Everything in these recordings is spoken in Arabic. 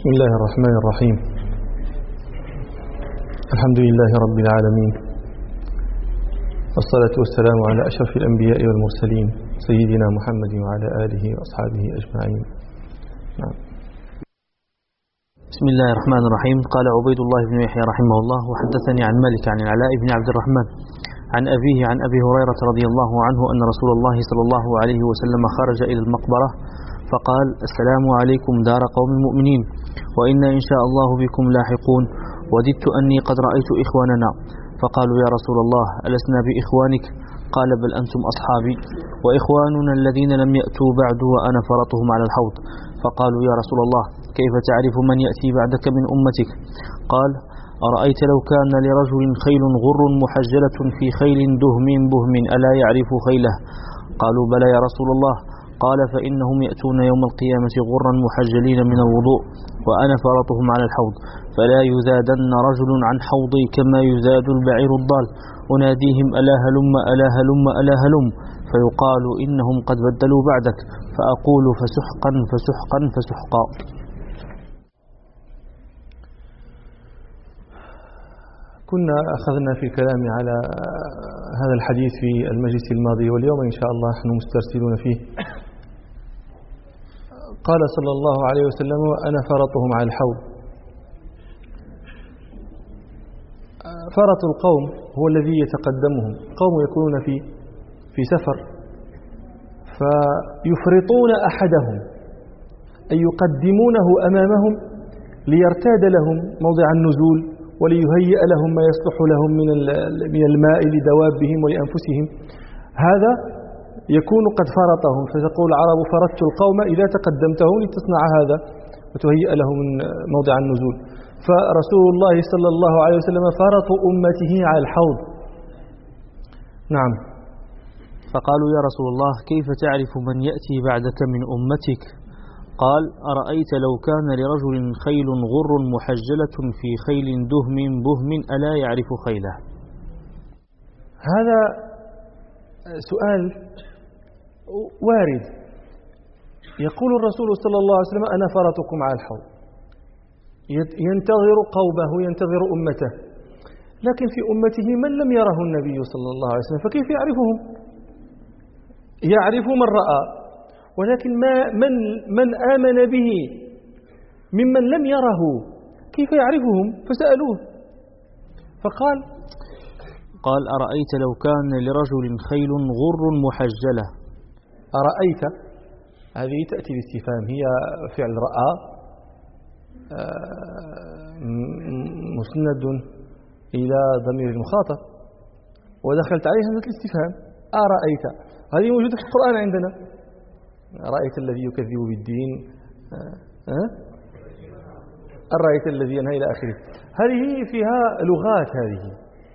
بسم الله الرحمن الرحيم. الحمد لله رب العالمين، والصلاة والسلام على أشرف الأنبياء والمرسلين سيدنا محمد وعلى آله وأصحابه أجمعين. نعم. بسم الله الرحمن الرحيم. قال عبيد الله بن يحيى رحمه الله: وحدثني عن مالك عن العلاء بن عبد الرحمن عن أبيه عن أبي هريرة رضي الله عنه أن رسول الله صلى الله عليه وسلم خرج إلى المقبرة فقال: السلام عليكم دار قوم مؤمنين، وإنا إن شاء الله بكم لاحقون، وددت أني قد رأيت إخواننا. فقالوا: يا رسول الله ألسنا بإخوانك؟ قال: بل أنتم أصحابي، وإخواننا الذين لم يأتوا بعد وأنا فرطهم على الحوض. فقالوا: يا رسول الله كيف تعرف من يأتي بعدك من أمتك؟ قال: أرأيت لو كان لرجل خيل غر محجلة في خيل دهم بهم ألا يعرف خيله؟ قالوا: بلى يا رسول الله. قال: فإنهم يأتون يوم القيامة غرا محجلين من الوضوء، وأنا فرطهم على الحوض، فلا يزادن رجل عن حوضي كما يزاد البعير الضال، أناديهم ألا هلم ألا هلم ألا هلم، فيقال إنهم قد بدلوا بعدك، فأقول فسحقا فسحقا فسحقا. كنا أخذنا في الكلام على هذا الحديث في المجلس الماضي، واليوم إن شاء الله نحن مسترسلون فيه. قال صلى الله عليه وسلم: أنا فرطهم على الحوض. فرط القوم هو الذي يتقدمهم. قوم يكونون في سفر فيفرطون أحدهم، أي يقدمونه أمامهم ليرتاد لهم موضع النزول، وليهيئ لهم ما يصلح لهم من الماء لدوابهم ولأنفسهم. هذا يكون قد فرطهم، فتقول العرب: فرطت القوم إذا تقدمتهم لتصنع هذا وتهيئ لهم موضع النزول. فرسول الله صلى الله عليه وسلم فرط أمته على الحوض. نعم. فقالوا: يا رسول الله كيف تعرف من يأتي بعدك من أمتك؟ قال: أرأيت لو كان لرجل خيل غر محجلة في خيل دهم بهم ألا يعرف خيله؟ هذا سؤال وارد. يقول الرسول صلى الله عليه وسلم: أنا فرطكم على الحوض، ينتظر قومه ينتظر أمته، لكن في أمته من لم يره النبي صلى الله عليه وسلم، فكيف يعرفهم؟ يعرف من رأى، ولكن من آمن به ممن لم يره كيف يعرفهم؟ فسألوه فقال: أرأيت لو كان لرجل خيل غر محجلة. أرأيت هذه تأتي بالاستفهام، هي فعل رأى مسند إلى ضمير المخاطب، ودخلت عليه همزة الاستفهام. أرأيت هذه موجودة في القرآن عندنا. أرأيت الذي يكذب بالدين، أرأيت الذي ينهى إلى آخره. هذه فيها لغات، هذه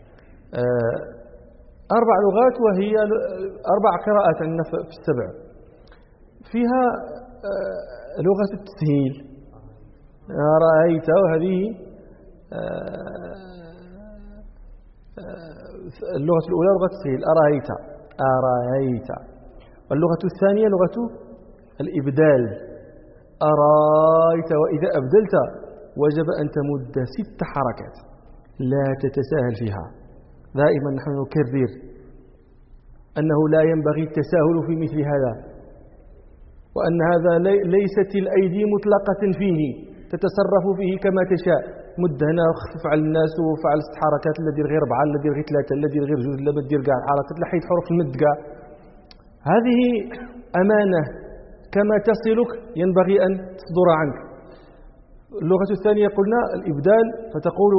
4 لغات، وهي 4 قراءات عندنا في السبع. فيها لغة التسهيل، أرأيت، وهذه اللغة الأولى لغة التسهيل، أرأيت. واللغة الثانية لغة الإبدال، أرأيت، وإذا أبدلت وجب أن تمد 6 حركات لا تتساهل فيها. دائما نحن نكرر أنه لا ينبغي التساهل في مثل هذا، وأن هذا ليست الأيدي مطلقة فيه تتصرف فيه كما تشاء. مد هنا وخفف على الناس وفعل 6 حركات، لا دير غير 4، لا دير غير 3، لا دير غير 2، لا دير كاع الحركات، لا حيد حروف المد كاع. هذه أمانة كما تصلك ينبغي أن تصدر عنك. اللغة الثانية قلنا الإبدال، فتقول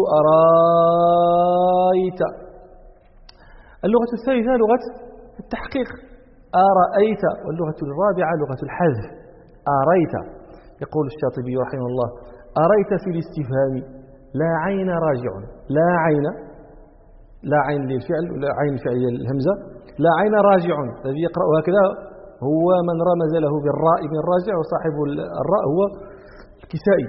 أرأيت. اللغة الثالثة لغة التحقيق، أرأيت. واللغة الرابعة لغة الحذف، أريت. يقول الشاطبي رحمه الله: أريت في الاستفهام لا عين راجع. لا عين للفعل ولا عين الفعل الهمزة، لا عين راجع. الذي يقرأ هكذا هو من رمز له بالراء من الراجع، وصاحب الراء هو الكسائي.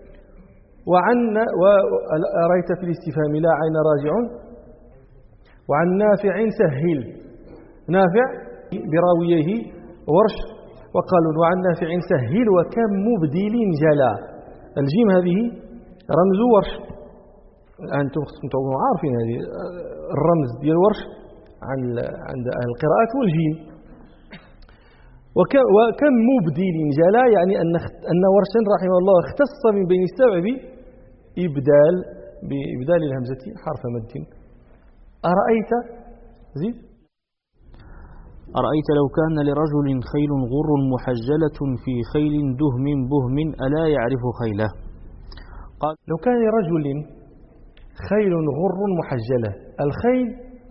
وأريت في الاستفهام لا عين راجع. وعن نافع سهل، نافع براويه ورش، وقالوا وعن نافع سهل وكم مبدل جلا. الجيم هذه رمز ورش. أنتم تكونوا عارفين هذه الرمز ديال ورش عند أهل القراءات هو الجيم. وكم مبدل جلا، يعني أن ورشا رحمه الله اختص من بين السبع بإبدال الهمزة حرف مد. أرأيت زيد. أرأيت لو كان لرجل خيل غر محجلة في خيل دهم بهم ألا يعرف خيله. قال لو كان لرجل خيل غر محجلة. الخيل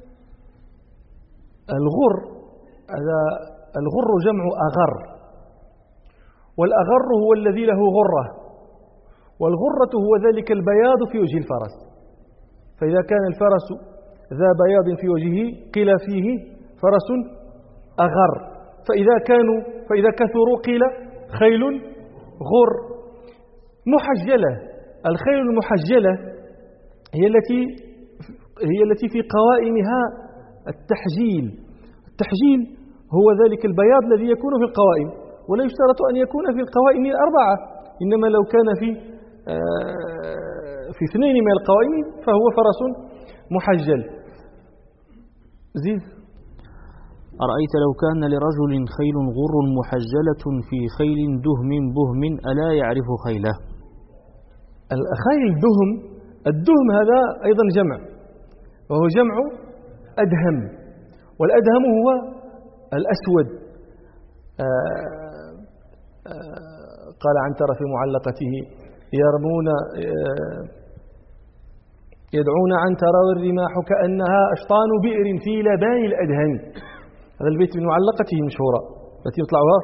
الغر جمع أغر، والأغر هو الذي له غرة، والغرة هو ذلك البياض في وجه الفرس. فإذا كان الفرس ذا بياض في وجهه قيل فيه فرس أغر، فإذا كثروا قيل خيل غر محجلة. الخيل المحجلة هي التي في قوائمها التحجيل هو ذلك البياض الذي يكون في القوائم، ولا يشترط أن يكون في القوائم الأربعة، إنما لو كان في اثنين من القوائم فهو فرس محجل. زيد. أرأيت لو كان لرجل خيل غر محجلة في خيل دهم بهم ألا يعرف خيله. الخيل الدهم هذا أيضا جمع، وهو جمع أدهم، والأدهم هو الأسود. قال عنتر في معلقته يدعون عنتر والرماح كأنها أشطان بئر في لبان الأدهم. هذا البيت من معلقته المشهورة التي يطلعها.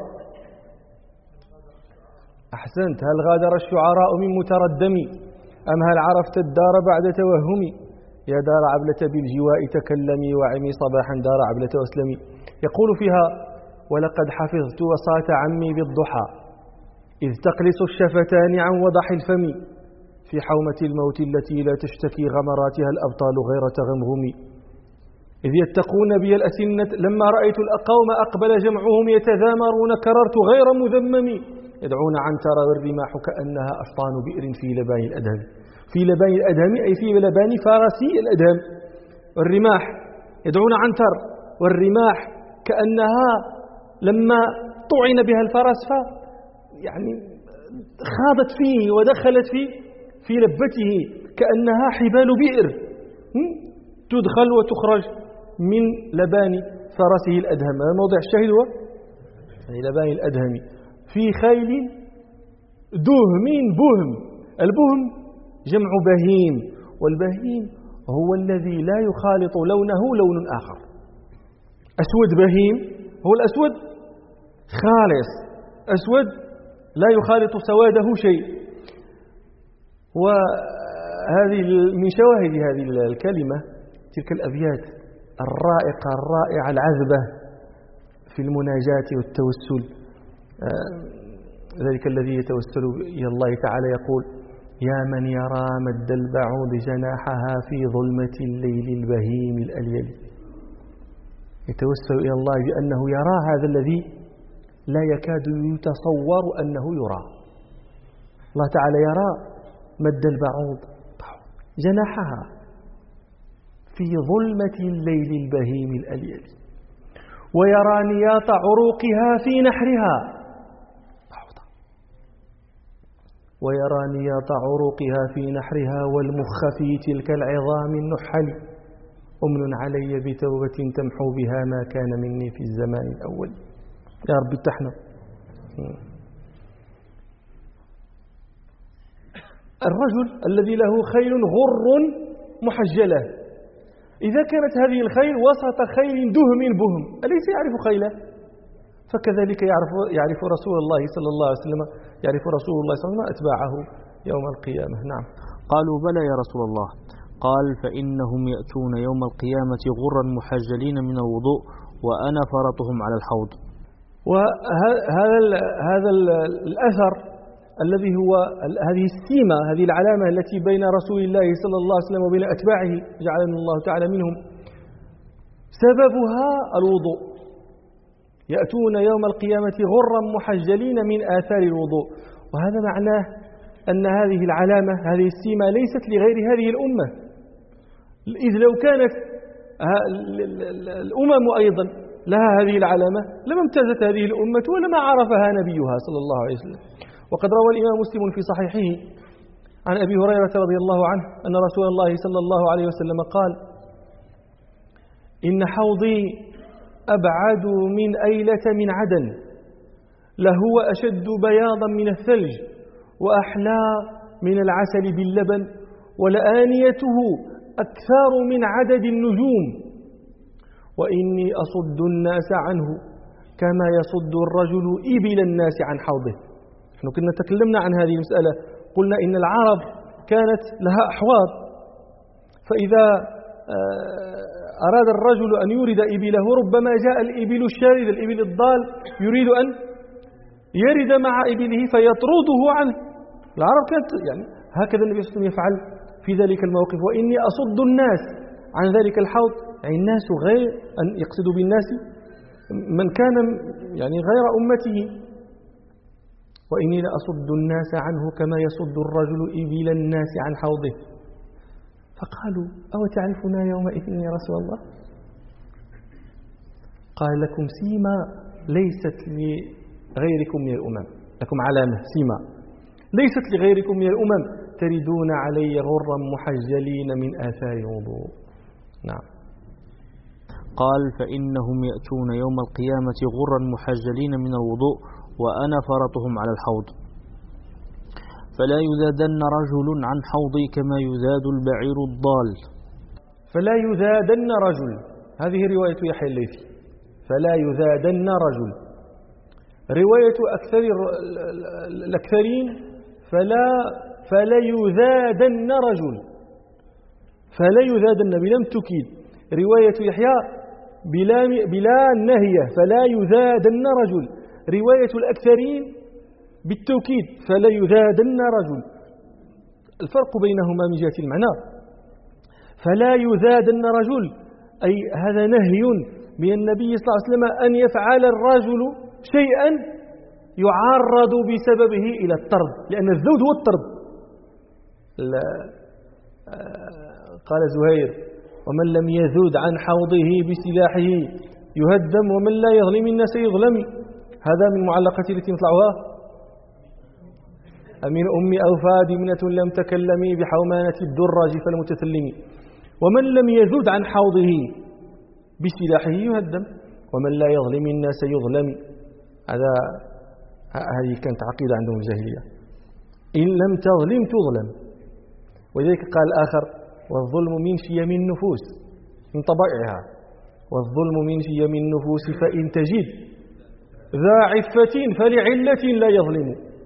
أحسنت. هل غادر الشعراء من متردم أم هل عرفت الدار بعد توهمي؟ يا دار عبلة بالجواء تكلمي وعمي صباحا دار عبلة واسلمي. يقول فيها ولقد حفظت وصاة عمي بالضحى إذ تقلص الشفتان عن وضح الفم في حومة الموت التي لا تشتكي غمراتها الأبطال غير تغمغمي إذ يتقون بي الأسنة لما رأيت الأقوم أقبل جمعهم يتذامرون كررت غير مذمم يدعون عنتر والرماح كأنها أشطان بئر في لبان الأدهم. في لبان الأدهم أي في لبان فارسي الأدهم. الرماح يدعون عنتر والرماح كأنها لما طعن بها الفرس يعني خاضت فيه ودخلت في لبته كأنها حبال بئر تدخل وتخرج من لبان فرسه الأدهم. هذا موضع الشاهد هو لبان الأدهم. في خيل دهم بهم. البهم جمع بهيم، والبهيم هو الذي لا يخالط لونه لون آخر. أسود بهيم هو الأسود خالص، أسود لا يخالط سواده شيء. وهذه من شواهد هذه الكلمة تلك الأبيات الرائقة الرائعة العذبة في المناجاة والتوسل. ذلك الذي يتوسل إلى الله تعالى يقول يا من يرى مد البعوض جناحها في ظلمة الليل البهيم الأليل. يتوسل إلى الله بأنه يرى هذا الذي لا يكاد يتصور أنه يرى. الله تعالى يرى مد البعوض جناحها في ظلمة الليل البهيم الأليل ويرى نياط عروقها في نحرها والمخ في تلك العظام النحل. أمن علي بتوبة تمحو بها ما كان مني في الزمان الأول. يا رب اتحنا. الرجل الذي له خيل غر محجلة، إذا كانت هذه الخيل وسط خيل دهم بهم أليس يعرف خيله؟ فكذلك يعرف رسول الله صلى الله عليه وسلم أتباعه يوم القيامة. نعم. قالوا بلى يا رسول الله. قال فإنهم يأتون يوم القيامة غرا محجلين من الوضوء وأنا فرطهم على الحوض. وهذا الأثر الذي هو هذه السيمة، هذه العلامة التي بين رسول الله صلى الله عليه وسلم وبين أتباعه جعلنا الله تعالى منهم، سببها الوضوء. يأتون يوم القيامة غرا محجلين من آثار الوضوء. وهذا معناه أن هذه العلامة هذه السمة ليست لغير هذه الأمة، إذ لو كانت الأمم أيضا لها هذه العلامة لما امتازت هذه الأمة ولما عرفها نبيها صلى الله عليه وسلم. وقد روى الإمام مسلم في صحيحه عن أبي هريرة رضي الله عنه أن رسول الله صلى الله عليه وسلم قال: إن حوضي أبعد من أيلة من عدن، لهو أشد بياضا من الثلج وأحلى من العسل باللبن، ولآنيته أكثر من عدد النجوم، وإني أصد الناس عنه كما يصد الرجل إبل الناس عن حوضه. نحن كنا تكلمنا عن هذه المسألة، قلنا إن العرب كانت لها أحواض، فإذا أراد الرجل أن يورد إبله ربما جاء الإبل الشارد الإبل الضال يريد أن يرد مع إبله فيطرده عنه. العرب كانت يعني هكذا النبي صلى الله عليه وسلم يفعل في ذلك الموقف: وإني أصد الناس عن ذلك الحوض، يعني الناس غير أن يقصد بالناس من كان يعني غير أمته، وإني لأصد الناس عنه كما يصد الرجل إبل الناس عن حوضه. فقالوا: أو تعرفنا يومئذ يا رسول الله؟ قال: لكم سيما ليست لغيركم من الأمم، لكم علامة سيما ليست لغيركم من الأمم، تردون علي غرا محجلين من آثار الوضوء. نعم. قال: فإنهم يأتون يوم القيامة غرا محجلين من الوضوء وأنا فرطهم على الحوض، فلا يذادن رجل عن حوضي كما يذاد البعير الضال. فلا يذادن رجل، هذه رواية يحيى الليثي، فلا يذادن رجل. رواية أكثر الأكثرين فلا يذادن رجل، فلا يذادن بلام تكيد. رواية يحيى بلا نهية، فلا يذادن رجل. رواية الأكثرين بالتوكيد، فلا يذادن رجل. الفرق بينهما من جهة المعنى: فلا يذادن رجل أي هذا نهي من النبي صلى الله عليه وسلم أن يفعل الرجل شيئا يعرض بسببه إلى الطرد، لأن الذود هو الطرد. قال زهير: ومن لم يذود عن حوضه بسلاحه يهدم، ومن لا يظلم الناس يظلم. هذا من معلقة التي نطلعها: أمين أمي أو فادمنة لم تكلمي بحومانة الدراج فالمتثلم. ومن لم يذود عن حوضه بسلاحه يهدم، ومن لا يظلم الناس يظلم. هذه كانت عقيدة عندهم الجاهلية: إن لم تظلم تظلم. ولذلك قال الآخر: والظلم من شيم النفوس، من طبائعها، والظلم من شيم النفوس فإن تجد ذا عفة فلعلة لا يظلم.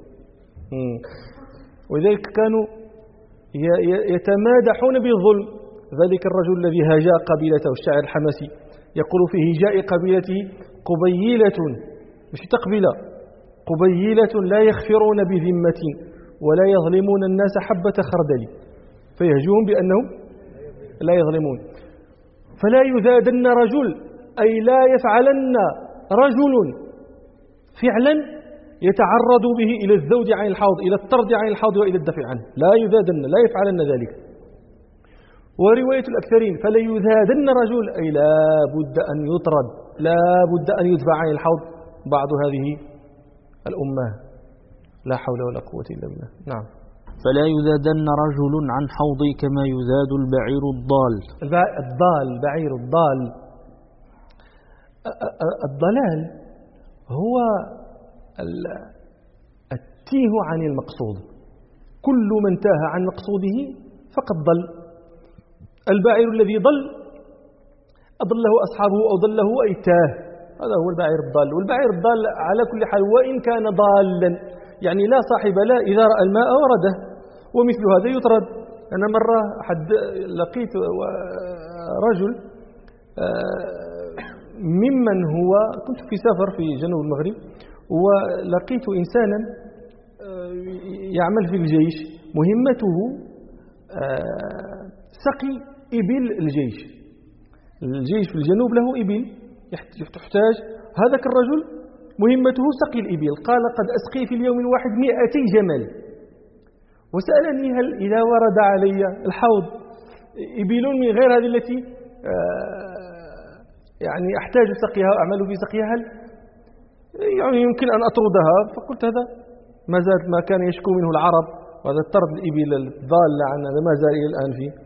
ولذلك كانوا يتمادحون بالظلم. ذلك الرجل الذي هاجا قبيلته، الشاعر الحماسي يقول في هجاء قبيلته: قبيلة، مش تقبيلة، قبيلة لا يخفرون بذمة ولا يظلمون الناس حبة خردل، فيهجوهم بأنهم لا يظلمون. فلا يذادن رجل أي لا يفعلن رجل فعلا يتعرض به إلى الذود عن الحوض، إلى الطرد عن الحوض وإلى الدفع عنه. لا يذادن، لا يفعلن ذلك. ورواية الأكثرين: فلا يذادن رجل أي لا بد أن يطرد، لا بد أن يدفع عن الحوض بعض هذه الأمة. لا حول ولا قوة إلا بالله. نعم. فلا يذادن رجل عن حوضي كما يذاد البعير الضال. الضال، بعير الضال. الضلال هو التيه عن المقصود. كل من تاه عن مقصوده فقد ضل. البعير الذي ضل أضله أصحابه أو ضله أي تاه، هذا هو البعير الضال. والبعير الضال على كل حال وإن كان ضالا يعني لا صاحب له، إذا رأى الماء ورده، ومثل هذا يطرد. أنا مرة لقيت رجل ممن هو، كنت في سفر في جنوب المغرب، ولقيت إنسانا يعمل في الجيش، مهمته سقي إبل الجيش. الجيش في الجنوب له إبل تحتاج، هذاك الرجل مهمته سقي الإبل. قال: قد أسقي في اليوم الواحد 200 جمل. وسألني هل إذا ورد علي الحوض إبل من غير هذه التي يعني أحتاج سقيها وأعمل في سقيها، هل يعني يمكن أن أطردها؟ فقلت هذا ما زال ما كان يشكو منه العرب، وهذا طرد الإبل الضالة عن هذا ما زال إلى الآن فيه.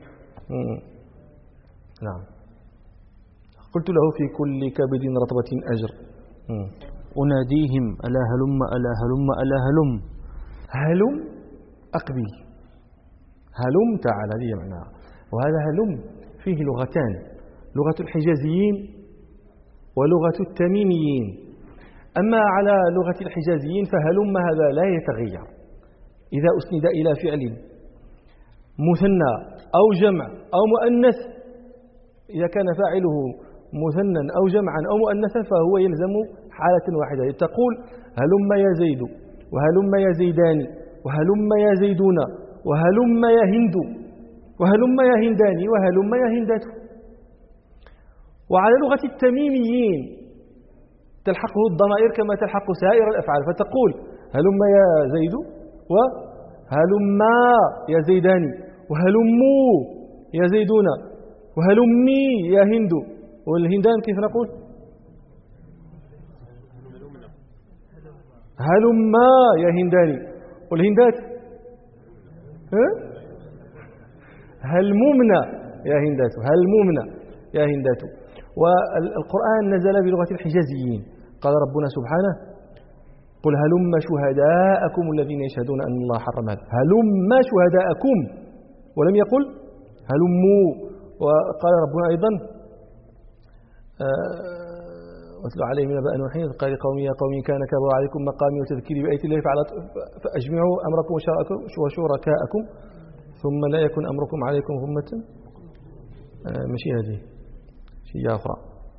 نعم. قلت له في كل كبد رطبة أجر. أناديهم ألا هلم ألا هلم ألا هلم. هلم أقبل، هلم تعال، هذه معناها. وهذا هلم فيه لغتان، لغة الحجازيين ولغة التميميين. أما على لغة الحجازيين فهلم هذا لا يتغير إذا أسند إلى فعل مثنى أو جمع أو مؤنث. إذا كان فاعله مثنى أو جمعا أو مؤنثا فهو يلزم حالة واحدة. تقول هلم يا زيد، وهلم يا زيدان، وهلم يا زيدون، وهلم يا هند، وهلم يا هندان، وهلم يا هندات. وعلى لغة التميميين تلحقه الضمائر كما تلحق سائر الأفعال، فتقول هلم يا زيد، وهلم يا زيدان، وهلموا يا زيدون، وهلمي يا هند. والهندان كيف نقول؟ هلما يا هنداني. والهندات هلممنا يا هندات، هلممنا يا هندات. والقرآن نزل بلغة الحجازيين. قال ربنا سبحانه قل هلم شهداءكم الذين يشهدون أن الله حرم هذا. هلم شهداءكم، ولم يقل هلموا. وقال ربنا أيضا واتلو عليهم نبأ نوح إذ قال لقومه يا قوم كان كبر عليكم مقامي وتذكيري بآيات الله فأجمعوا أمركم وشركاءكم ثم لا يكن أمركم عليكم غمة. ماشي هذه شيء أخرى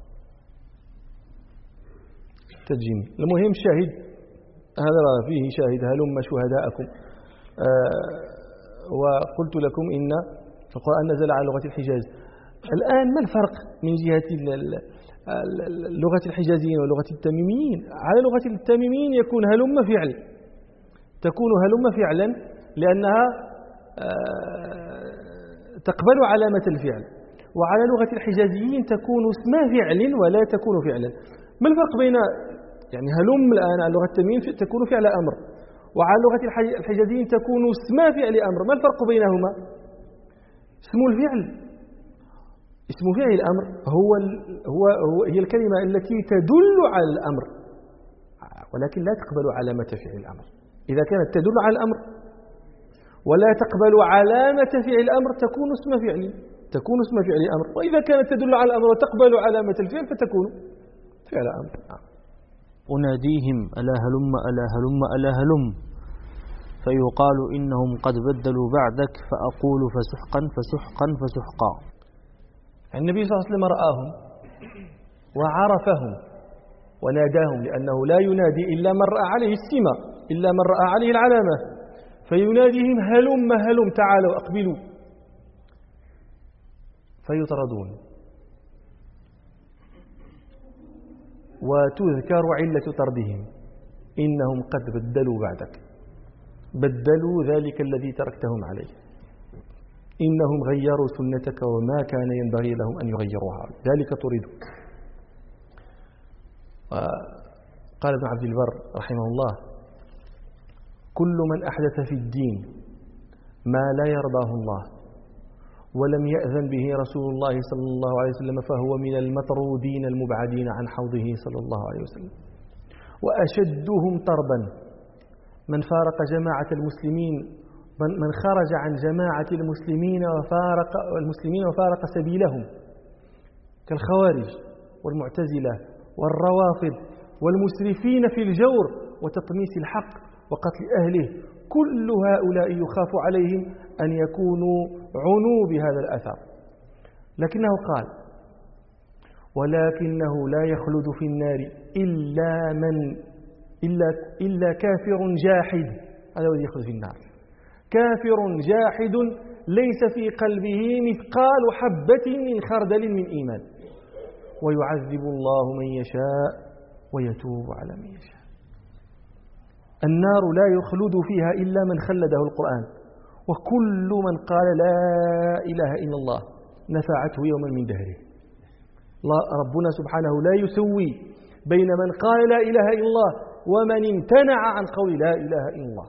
تجيني. المهم الشاهد هذا فيه شاهد هلم شهداءكم. وقلت لكم إن القرآن نزل على لغة الحجاز. الآن ما الفرق من جهة لغة الحجازيين ولغة التميميين؟ على لغة التميميين يكون هلم فعل، تكون هلم فعلا لأنها تقبل علامة الفعل. وعلى لغة الحجازيين تكون اسم فعل ولا تكون فعلا. ما الفرق بين يعني هلم الآن على لغة التميم تكون فعل أمر، وعلى لغة الحجازيين تكون اسم فعل أمر. ما الفرق بينهما؟ اسم الفعل، اسم فعل الأمر هي الكلمة التي تدل على الأمر ولكن لا تقبل علامة فعل الأمر. إذا كانت تدل على الأمر ولا تقبل علامة فعل الأمر تكون اسم فعل، تكون اسم فعل الأمر. وإذا كانت تدل على الأمر وتقبل علامة الفعل فتكون فعل أمر. أناديهم ألا هلم ألا هلم ألا هلم فيقال إنهم قد بدلوا بعدك فأقول فسحقا فسحقا فسحقا. النبي صلى الله عليه وسلم رآهم وعرفهم وناداهم، لأنه لا ينادي إلا من رأى عليه السمة، إلا من رأى عليه العلامة، فيناديهم هلم هلم تعالوا أقبلوا، فيطردون. وتذكر علة طردهم إنهم قد بدلوا بعدك، بدلوا ذلك الذي تركتهم عليه، إنهم غيروا سنتك وما كان ينبغي لهم أن يغيروها، ذلك تريدون. قال ابن عبد البر رحمه الله كل من أحدث في الدين ما لا يرضاه الله ولم يأذن به رسول الله صلى الله عليه وسلم فهو من المطرودين المبعدين عن حوضه صلى الله عليه وسلم. وأشدهم طردا من فارق جماعة المسلمين، من خرج عن جماعة المسلمين وفارق سبيلهم، كالخوارج والمعتزلة والروافض والمسرفين في الجور وتطميس الحق وقتل أهله. كل هؤلاء يخاف عليهم أن يكونوا عنوا بهذا الأثر. لكنه قال ولكنه لا يخلد في النار إلا كافر جاحد. هذا الذي يخلد في النار، كافر جاحد ليس في قلبه مثقال حبة من خردل من إيمان، ويعذب الله من يشاء ويتوب على من يشاء. النار لا يخلد فيها إلا من خلده القرآن، وكل من قال لا إله إلا الله نفعته يوما من دهره. ربنا سبحانه لا يسوي بين من قال لا إله إلا الله ومن امتنع عن قول لا إله إلا الله،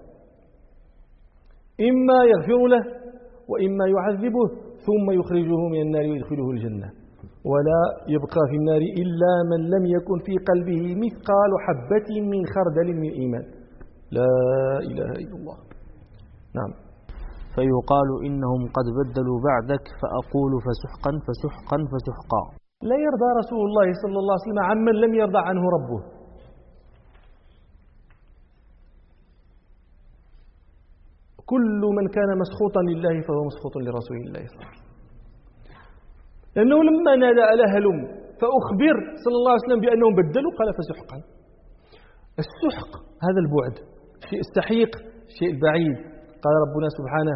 إما يغفر له وإما يعذبه ثم يخرجه من النار ويدخله الجنة، ولا يبقى في النار إلا من لم يكن في قلبه مثقال حبة من خردل من إيمان. لا إله إلا الله. نعم. فيقال إنهم قد بدلوا بعدك فأقول فسحقا فسحقا فسحقا. لا يرضى رسول الله صلى الله عليه وسلم عمن لم يرضى عنه ربه. كل من كان مسخوطا لله فهو مسخوط لرسول الله صلى الله عليه وسلم، لأنه لما نادى ألا هلم فأخبر صلى الله عليه وسلم بأنهم بدلوا قال فسحقا. السحق هذا البعد، شيء السحيق، شيء البعيد. قال ربنا سبحانه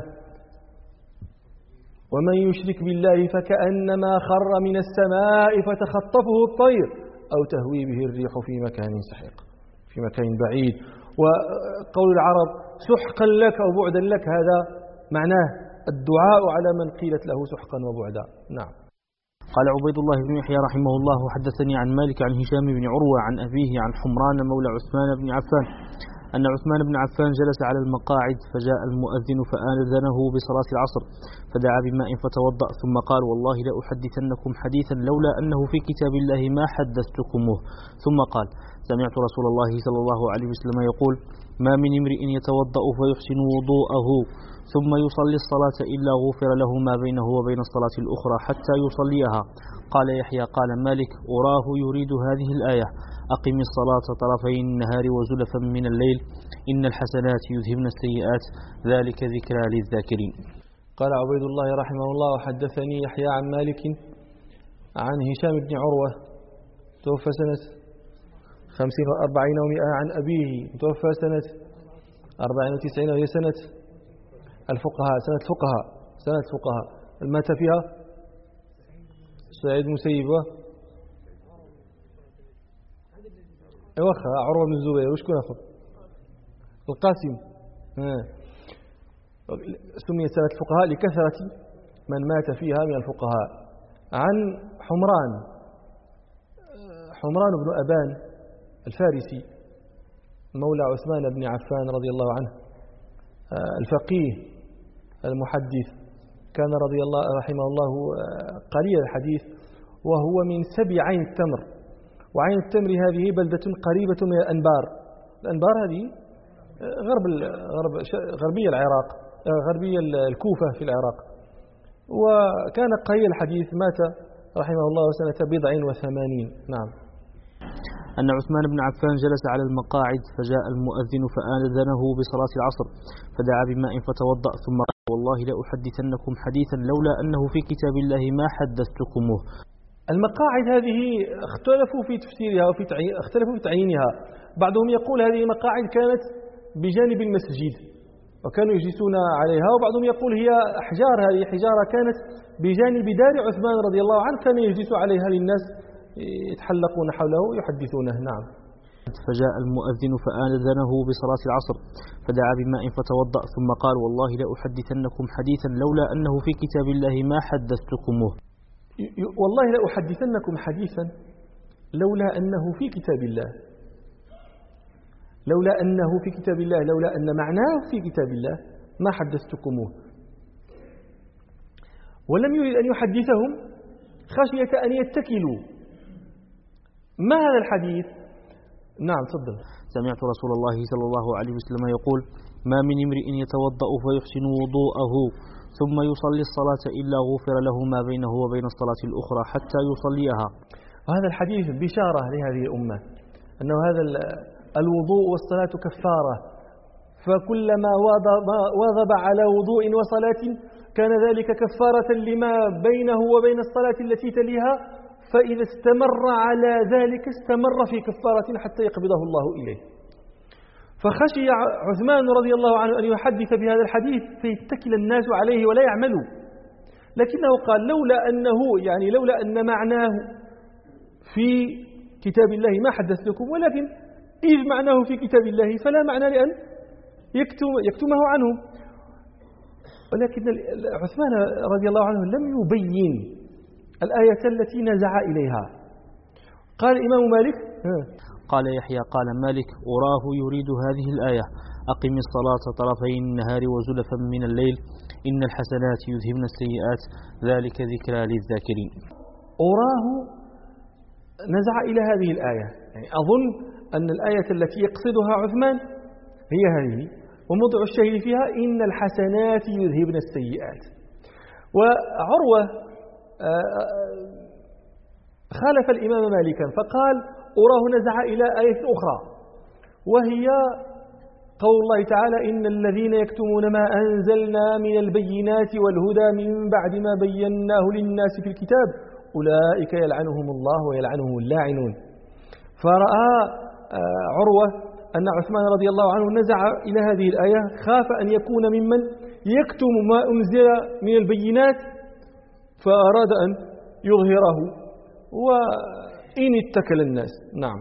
ومن يشرك بالله فكأنما خر من السماء فتخطفه الطير أو تهوي به الريح في مكان سحيق، في مكان بعيد. وقول العرب سحقا لك أو بعدا لك هذا معناه الدعاء على من قيلت له سحقا وبعدا. نعم. قال عبيد الله بن يحيى رحمه الله حدثني عن مالك عن هشام بن عروة عن أبيه عن حمران مولى عثمان بن عفان أن عثمان بن عفان جلس على المقاعد فجاء المؤذن فآذنه بصلاة العصر فدعا بماء فتوضأ ثم قال والله لأحدثنكم حديثا لولا أنه في كتاب الله ما حدثتكمه. ثم قال سمعت رسول الله صلى الله عليه وسلم يقول ما من امرئ يتوضأ فيحسن وضوءه ثم يصلي الصلاة إلا غفر له ما بينه وبين الصلاة الأخرى حتى يصليها. قال يحيى قال مالك أراه يريد هذه الآية أقم الصلاة طرفي النهار وزلفا من الليل إن الحسنات يذهبن السيئات ذلك ذكرى للذاكرين. قال عبيد الله رحمه الله وحدثني يحيى عن مالك عن هشام بن عروة توفى سنة 50 و40 و100 عن أبيه توفى سنة 40 و90 وهي سنة الفقهاء، سنة الفقهاء مات فيها سعيد مسيب وخا عروة بن الزبير وشكون أخذ القاسم. سميت سنة الفقهاء لكثرة من مات فيها من الفقهاء. عن حمران بن أبان الفارسي مولى عثمان بن عفان رضي الله عنه الفقيه المحدث، كان رضي الله رحمه الله قليل الحديث، وهو من سبي عين التمر. وعين التمر هذه بلدة قريبة من الأنبار. الأنبار هذه غربية العراق، غربية الكوفة في العراق. وكان قليل الحديث، مات رحمه الله سنة 87. نعم. أن عثمان بن عفان جلس على المقاعد فجاء المؤذن فآذنه بصلاة العصر فدعا بماء فتوضأ ثم قال والله لأحدثنكم حديثا لولا أنه في كتاب الله ما حدثتكمه. المقاعد هذه اختلفوا في تفسيرها اختلفوا في تعيينها. بعضهم يقول هذه المقاعد كانت بجانب المسجد وكانوا يجلسون عليها، وبعضهم يقول هي أحجار، هذه حجارة كانت بجانب دار عثمان رضي الله عنه كان يجلس عليها للناس يتحلقون حوله ويحدثونه. نعم. فجاء المؤذن فآذنه بصلاة العصر فدعا بماء فتوضأ ثم قال والله لأحدثنكم حديثا لولا أنه في كتاب الله ما حدثتكمه. والله لأحدثنكم حديثا لولا أنه في كتاب الله، لولا أنه في كتاب الله، لولا أن معناه في كتاب الله ما حدثتكموه. ولم يريد أن يحدثهم خشية أن يتكلوا. ما هذا الحديث؟ نعم تفضل. سمعت رسول الله صلى الله عليه وسلم يقول ما من امرئ يتوضأ فيحسن وضوءه ثم يصلي الصلاة إلا غفر له ما بينه وبين الصلاة الأخرى حتى يصليها. هذا الحديث بشارة لهذه الأمة أنه هذا الوضوء والصلاة كفارة، فكلما واظب على وضوء وصلاة كان ذلك كفارة لما بينه وبين الصلاة التي تليها، فإذا استمر على ذلك استمر في كفارة حتى يقبضه الله إليه. فخشي عثمان رضي الله عنه أن يحدث بهذا الحديث فيتكل الناس عليه ولا يعملوا، لكنه قال لولا أن معناه في كتاب الله ما حدثتكم، ولكن إذ معناه في كتاب الله فلا معنى لأن يكتمه عنهم. ولكن عثمان رضي الله عنه لم يبين الآية التي نزع إليها. قال الإمام مالك قال يحيى قال مالك أراه يريد هذه الآية أقم الصلاة طرفي النهار وزلفا من الليل إن الحسنات يذهبن السيئات ذلك ذكرى للذاكرين. أراه نزع إلى هذه الآية، يعني أظن أن الآية التي يقصدها عثمان هي هذه، وموضع الشهيد فيها إن الحسنات يذهبن السيئات. وعروة خالف الإمام مالكا فقال أراه نزع إلى آية أخرى، وهي قول الله تعالى إن الذين يكتمون ما أنزلنا من البينات والهدى من بعد ما بيناه للناس في الكتاب أولئك يلعنهم الله ويلعنهم اللاعنون. فرأى عروة أن عثمان رضي الله عنه نزع إلى هذه الآية، خاف أن يكون ممن يكتم ما أنزل من البينات فأراد أن يظهره وإن اتكل الناس. نعم.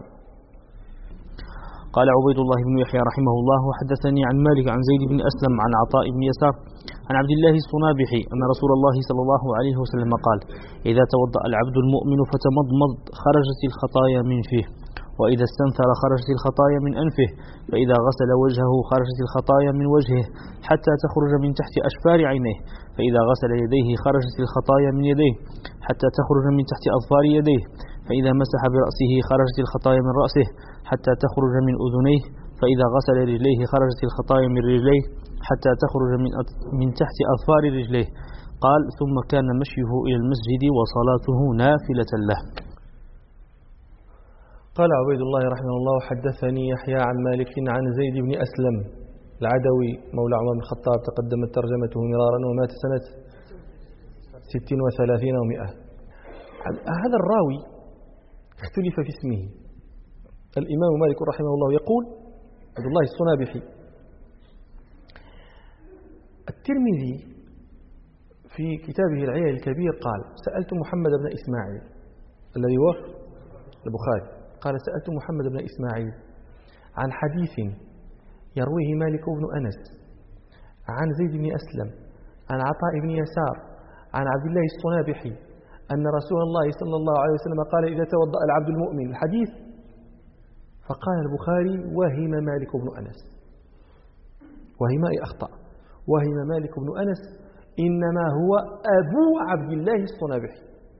قال عبيد الله بن يحيى رحمه الله وحدثني عن مالك عن زيد بن أسلم عن عطاء بن يسار عن عبد الله الصنابحي أن رسول الله صلى الله عليه وسلم قال إذا توضأ العبد المؤمن فتمضمض خرجت الخطايا من فيه، وإذا استنثر خرجت الخطايا من أنفه، فإذا غسل وجهه خرجت الخطايا من وجهه حتى تخرج من تحت أشفار عينيه، فإذا غسل يديه خرجت الخطايا من يديه حتى تخرج من تحت أظفار يديه، فإذا مسح برأسه خرجت الخطايا من رأسه حتى تخرج من أذنيه، فإذا غسل رجليه خرجت الخطايا من رجليه حتى تخرج من تحت أظفار رجليه. قال ثم كان مشيه إلى المسجد وصلاته نافلة له. قال عبيد الله رحمه الله حدثني يحيى عن مالك عن زيد بن أسلم العدوي مولى عمر بن الخطاب تقدمت ترجمته مرارا ومات سنة 36 و100. هذا الراوي اختلف في اسمه. الإمام مالك رحمه الله يقول عبد الله الصنابحي. الترمذي في كتابه العلل الكبير قال سألت محمد بن إسماعيل الذي هو البخاري، قال سألت محمد بن إسماعيل عن حديث يرويه مالك بن أنس عن زيد بن أسلم عن عطاء بن يسار عن عبد الله الصنابحي أن رسول الله صلى الله عليه وسلم قال إذا توضأ العبد المؤمن الحديث. فقال البخاري وهم مالك بن أنس، وهم أي أخطأ، وهم مالك بن أنس إنما هو أبو عبد الله الصنابحي،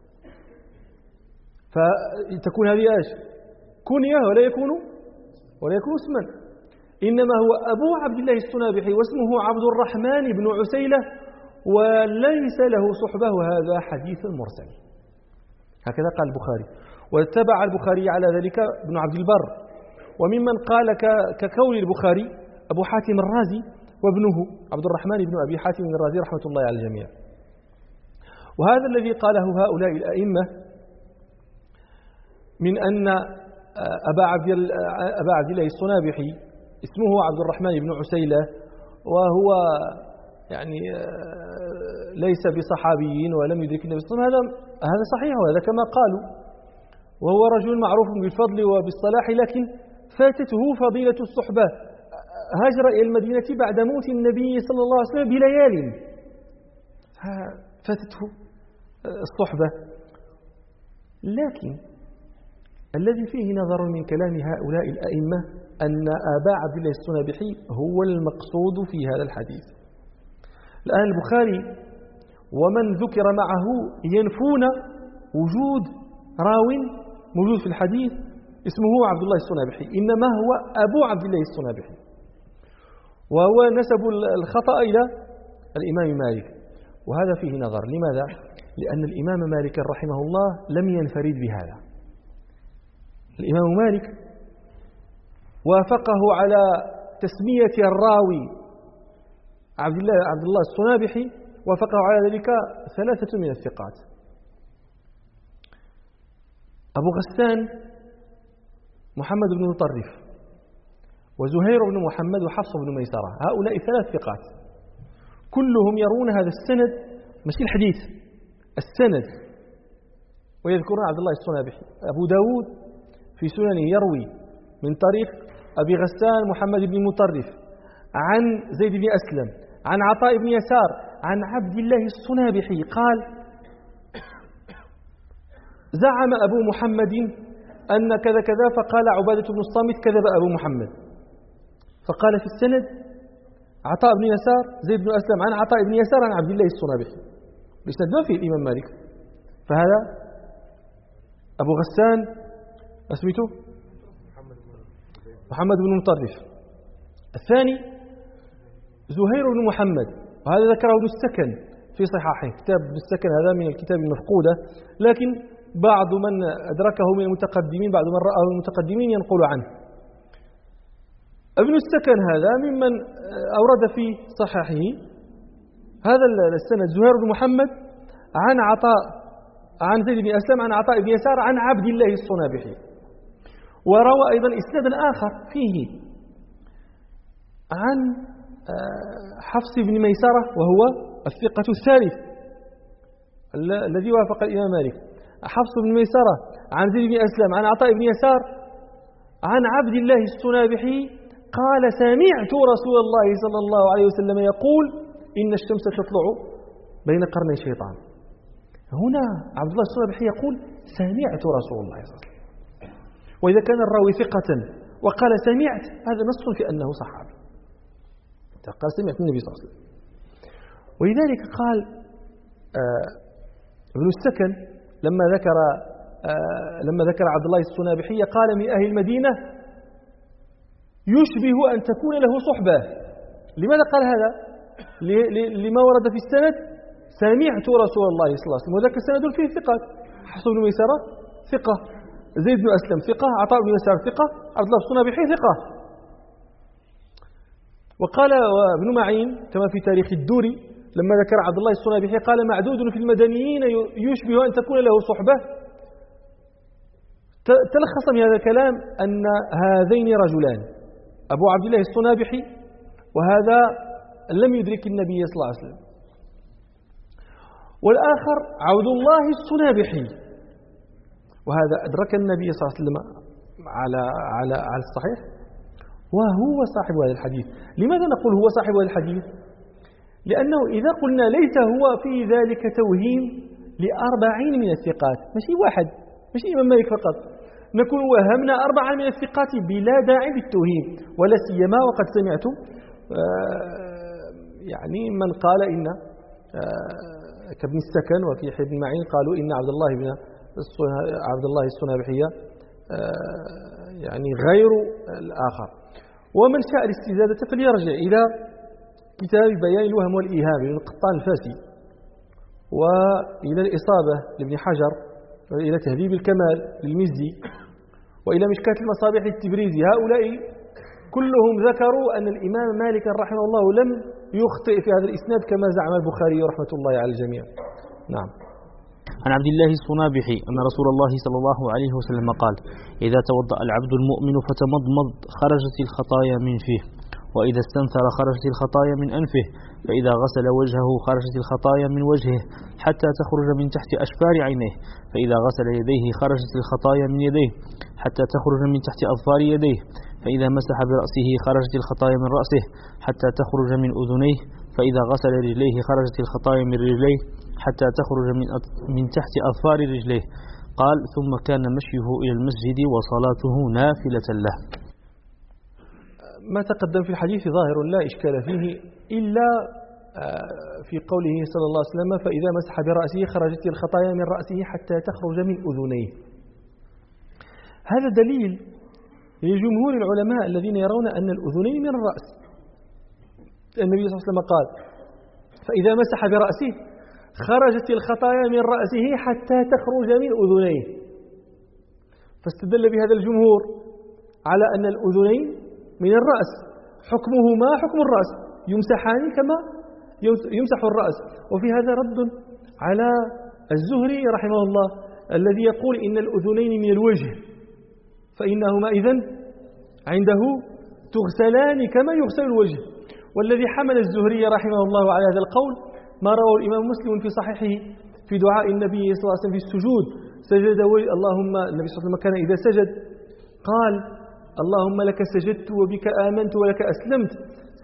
فتكون هذه ايش؟ كنية ولا يكون اسما، إنما هو أبو عبد الله الصنابحي واسمه عبد الرحمن بن عسيلة وليس له صحبة، وهذا حديث مرسل. هكذا قال البخاري، واتبع البخاري على ذلك ابن عبد البر، وممن قال كقول البخاري أبو حاتم الرازي وابنه عبد الرحمن بن أبي حاتم الرازي رحمة الله على الجميع. وهذا الذي قاله هؤلاء الأئمة من أن أبا عبد الله الصنابحي اسمه عبد الرحمن بن عسيلة وهو يعني ليس بصحابي ولم يدرك النبي صلى الله عليه وسلم، هذا صحيح وهذا كما قالوا، وهو رجل معروف بالفضل وبالصلاح، لكن فاتته فضيلة الصحبة، هاجر إلى المدينة بعد موت النبي صلى الله عليه وسلم بليال، فاتته الصحبة. لكن الذي فيه نظر من كلام هؤلاء الأئمة أن أبا عبد الله الصنابحي هو المقصود في هذا الحديث. الآن البخاري ومن ذكر معه ينفون وجود راو موجود في الحديث اسمه عبد الله الصنابحي، إنما هو أبو عبد الله الصنابحي، وهو نسب الخطأ إلى الإمام مالك، وهذا فيه نظر. لماذا؟ لأن الإمام مالك رحمه الله لم ينفرد بهذا. الإمام مالك وافقه على تسمية الراوي عبد الله الصنابحي، وافقه على ذلك 3 من الثقات: أبو غسان محمد بن مطرف، وزهير بن محمد، وحفص بن ميسرة. هؤلاء 3 ثقات كلهم يرون هذا السند، مش الحديث، السند، ويذكرون عبد الله الصنابحي. أبو داود في سننه يروي من طريق أبي غسان محمد بن مطرف عن زيد بن أسلم عن عطاء بن يسار عن عبد الله الصنابحي قال: زعم أبو محمد أن كذا كذا، فقال عبادة بن الصامت: كذب أبو محمد. فقال في السند: عطاء بن يسار زيد بن أسلم عن عطاء بن يسار عن عبد الله الصنابحي، بإسناد ما فيه الإمام مالك. فهذا أبو غسان اسمته محمد بن مطرف. الثاني زهير بن محمد، وهذا ذكره ابن السكن في صحاحه. كتاب ابن السكن هذا من الكتاب المفقودة، لكن بعض من أدركه من المتقدمين، بعض من رآه من المتقدمين ينقل عنه. ابن السكن هذا ممن أورد في صحاحه هذا السند زهير بن محمد عن عطاء عن زيد بن أسلم عن عطاء بن يسار عن عبد الله الصنابحي. وروى أيضا إسنادا آخر فيه عن حفص بن ميسرة، وهو الثقة الثالث الذي وافق الإمام مالك. حفص بن ميسرة عن زيد بن أسلم عن عطاء بن يسار عن عبد الله الصنابحي قال: سمعت رسول الله صلى الله عليه وسلم يقول: إن الشمس تطلع بين قرني الشيطان. هنا عبد الله الصنابحي يقول: سمعت رسول الله صلى الله عليه وسلم. وإذا كان الراوي ثقة وقال سمعت، هذا نص في أنه صحابي، قال سمعت النبي صلى الله عليه وسلم. ولذلك قال ابن السكن لما ذكر عبد الله الصنابحي قال: من أهل المدينة يشبه أن تكون له صحبة. لماذا قال هذا؟ لما ورد في السند: سمعت رسول الله صلى الله عليه وسلم. وذاك السند فيه ثقات: حفص بن ميسرة ثقة، زيد بن أسلم ثقة، عطاء بن يسار ثقة، عبد الله الصنابحي ثقة. وقال ابن معين كما في تاريخ الدوري لما ذكر عبد الله الصنابحي قال: معدود في المدنيين يشبه أن تكون له صحبة. تلخص من هذا الكلام أن هذين رجلان، أبو عبد الله الصنابحي وهذا لم يدرك النبي صلى الله عليه وسلم، والآخر عبد الله الصنابحي وهذا أدرك النبي صلى الله عليه وسلم على الصحيح، وهو صاحب هذا الحديث. لماذا نقول هو صاحب هذا الحديث؟ لأنه إذا قلنا ليس هو في ذلك توهيم ل40 من الثقات، ماشي واحد، ماشي إمام مالك فقط، نكون وهمنا 4 من الثقات بلا داعي للتوهيم. ولا سيما وقد سمعتم يعني من قال إن كابن السكن وفي حبن معين قالوا إن عبد الله الصنابحي يعني غير الآخر. ومن شاء الاستزادة فليرجع إلى كتاب بيان الوهم والإيهام للقطان الفاسي، وإلى الإصابة لابن حجر، وإلى تهذيب الكمال للمزي، وإلى مشكاة المصابيح للتبريزي. هؤلاء كلهم ذكروا أن الإمام مالك رحمه الله لم يخطئ في هذا الإسناد كما زعم البخاري رحمة الله على الجميع. نعم. عن عبد الله الصنابحي أن رسول الله صلى الله عليه وسلم قال: إذا توضأ العبد المؤمن فتمضمض خرجت الخطايا من فيه، وإذا استنثر خرجت الخطايا من أنفه، فإذا غسل وجهه خرجت الخطايا من وجهه حتى تخرج من تحت أشفار عينيه، فإذا غسل يديه خرجت الخطايا من يديه حتى تخرج من تحت أظفار يديه، فإذا مسح برأسه خرجت الخطايا من رأسه حتى تخرج من أذنيه، فإذا غسل رجليه خرجت الخطايا من رجليه حتى تخرج من تحت أظفار رجليه. قال: ثم كان مشيه إلى المسجد وصلاته نافلة له. ما تقدم في الحديث ظاهر لا إشكال فيه إلا في قوله صلى الله عليه وسلم: فإذا مسح برأسه خرجت الخطايا من رأسه حتى تخرج من أذنيه. هذا دليل لجمهور العلماء الذين يرون أن الأذنين من الرأس. النبي صلى الله عليه وسلم قال: فإذا مسح برأسه خرجت الخطايا من رأسه حتى تخرج من أذنيه. فاستدل بهذا الجمهور على أن الأذنين من الرأس، حكمهما حكم الرأس، يمسحان كما يمسح الرأس. وفي هذا رد على الزهري رحمه الله الذي يقول إن الأذنين من الوجه، فإنهما إذن عنده تغسلان كما يغسل الوجه. والذي حمل الزهري رحمه الله على هذا القول ما رواه الإمام مسلم في صحيحه في دعاء النبي صلى الله عليه وسلم في السجود: سجد اللهم، النبي صلى الله عليه وسلم كان إذا سجد قال: اللهم لك سجدت وبك آمنت ولك أسلمت،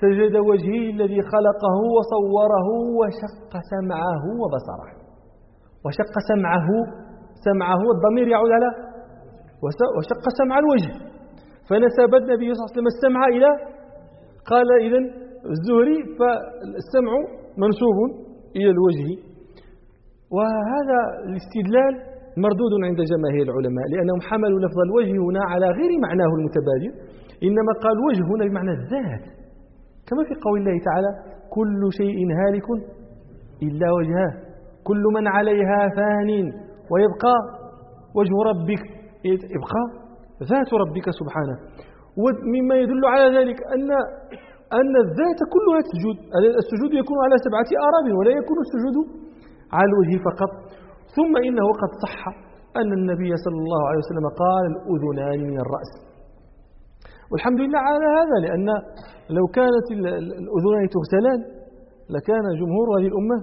سجد وجهي الذي خلقه وصوره وشق سمعه وبصره. وشق سمعه الضمير يعود على وشق سمع الوجه، فنسب النبي صلى الله عليه وسلم السمع إلى، قال إذن الزهري فالسمع منسوب إلى الوجه. وهذا الاستدلال مردود عند جماهير العلماء، لأنهم حملوا لفظ الوجه هنا على غير معناه المتبادل، إنما قال وجه هنا بمعنى الذات، كما في قول الله تعالى: كل شيء هالك إلا وجهه، كل من عليها فان ويبقى وجه ربك، يبقى ذات ربك سبحانه. ومما يدل على ذلك أن الذات كلها تسجد. السجود يكون على 7 آراب ولا يكون السجود على الوجه فقط. ثم إنه قد صح أن النبي صلى الله عليه وسلم قال: الأذنان من الرأس. والحمد لله على هذا، لأن لو كانت الأذنان تغسلان لكان جمهور هذه الأمة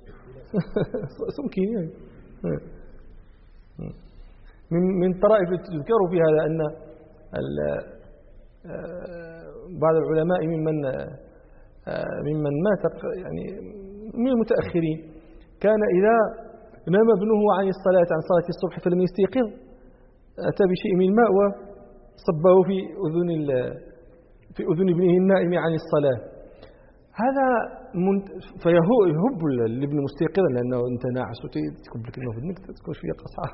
سمكين. من طرائف تذكر في هذا أن بعض العلماء ممن مات يعني من المتأخرين كان إذا نام ابنه عن صلاة الصبح فلم يستيقظ أتى بشيء من الماء وصبه في أذن ابنه النائم عن الصلاة. هذا فيهب الابن مستيقظا، لأنه أنت ناعس وتكب لك الماء في ذنك تكون شوية قصعة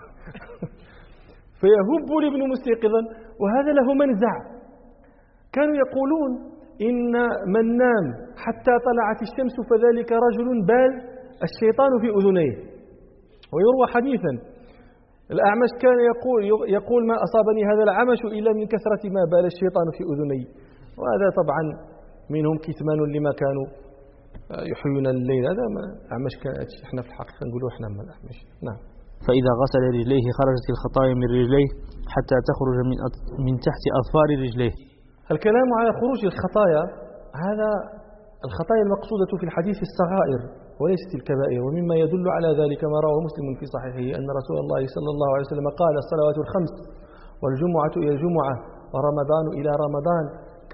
فيهب الابن مستيقظا، وهذا له منزع. كانوا يقولون إن من نام حتى طلعت الشمس فذلك رجل بال الشيطان في أذنيه. ويروى حديثا الأعمش كان يقول: ما أصابني هذا العمش إلا من كثرة ما بال الشيطان في أذني. وهذا طبعا منهم كتمان لما كانوا يحيون الليل. هذا ما أعمش كان، احنا في الحقيقة نقولوا احنا ما الأعمش. نعم. فإذا غسل رجليه خرجت الخطايا من رجليه حتى تخرج من تحت أظفار رجليه. الكلام على خروج الخطايا، هذا الخطايا المقصودة في الحديث الصغائر وليست الكبائر. ومما يدل على ذلك ما رواه مسلم في صحيحه أن رسول الله صلى الله عليه وسلم قال: الصلوات الخمس والجمعة إلى الجمعة ورمضان إلى رمضان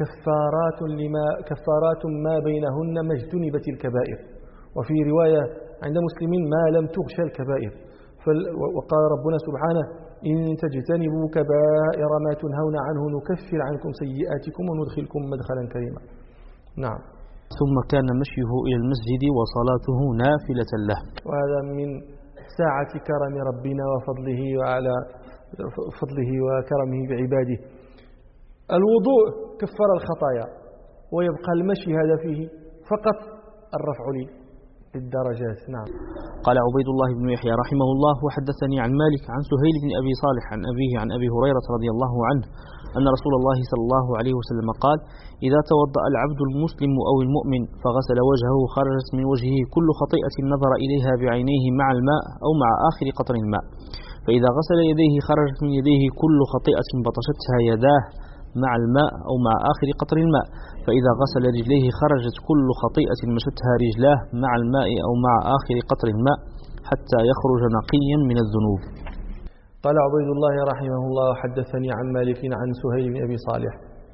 كفارات ما بينهن ما اجتنبت الكبائر. وفي رواية عند مسلم: ما لم تغشى الكبائر. وقال ربنا سبحانه: إن تجتنبوا كبائر ما تنهون عنه نكفر عنكم سيئاتكم وندخلكم مدخلا كريما. نعم. ثم كان مشيه إلى المسجد وصلاته نافلة له. وهذا من ساعة كرم ربنا وفضله وعلى فضله وكرمه بعباده. الوضوء كفر الخطايا، ويبقى المشي هذا فيه فقط الرفع للدرجات. نعم. قال عبيد الله بن يحيى رحمه الله: وحدثني عن مالك عن سهيل بن أبي صالح عن أبيه عن أبي هريرة رضي الله عنه أن رسول الله صلى الله عليه وسلم قال: إذا توضأ العبد المسلم أو المؤمن فغسل وجهه خرجت من وجهه كل خطيئة نظر إليها بعينيه مع الماء أو مع آخر قطر الماء. فإذا غسل يديه خرجت من يديه كل خطيئة بطشتها يداه مع الماء أو مع آخر قطر الماء. فإذا غسل رجليه خرجت كل خطيئة مشتها رجلاه مع الماء أو مع آخر قطر الماء حتى يخرج نقيا من الذنوب. قال عبيد الله رحمه الله: حدثني عن مالك عن سهيل بن أبي صالح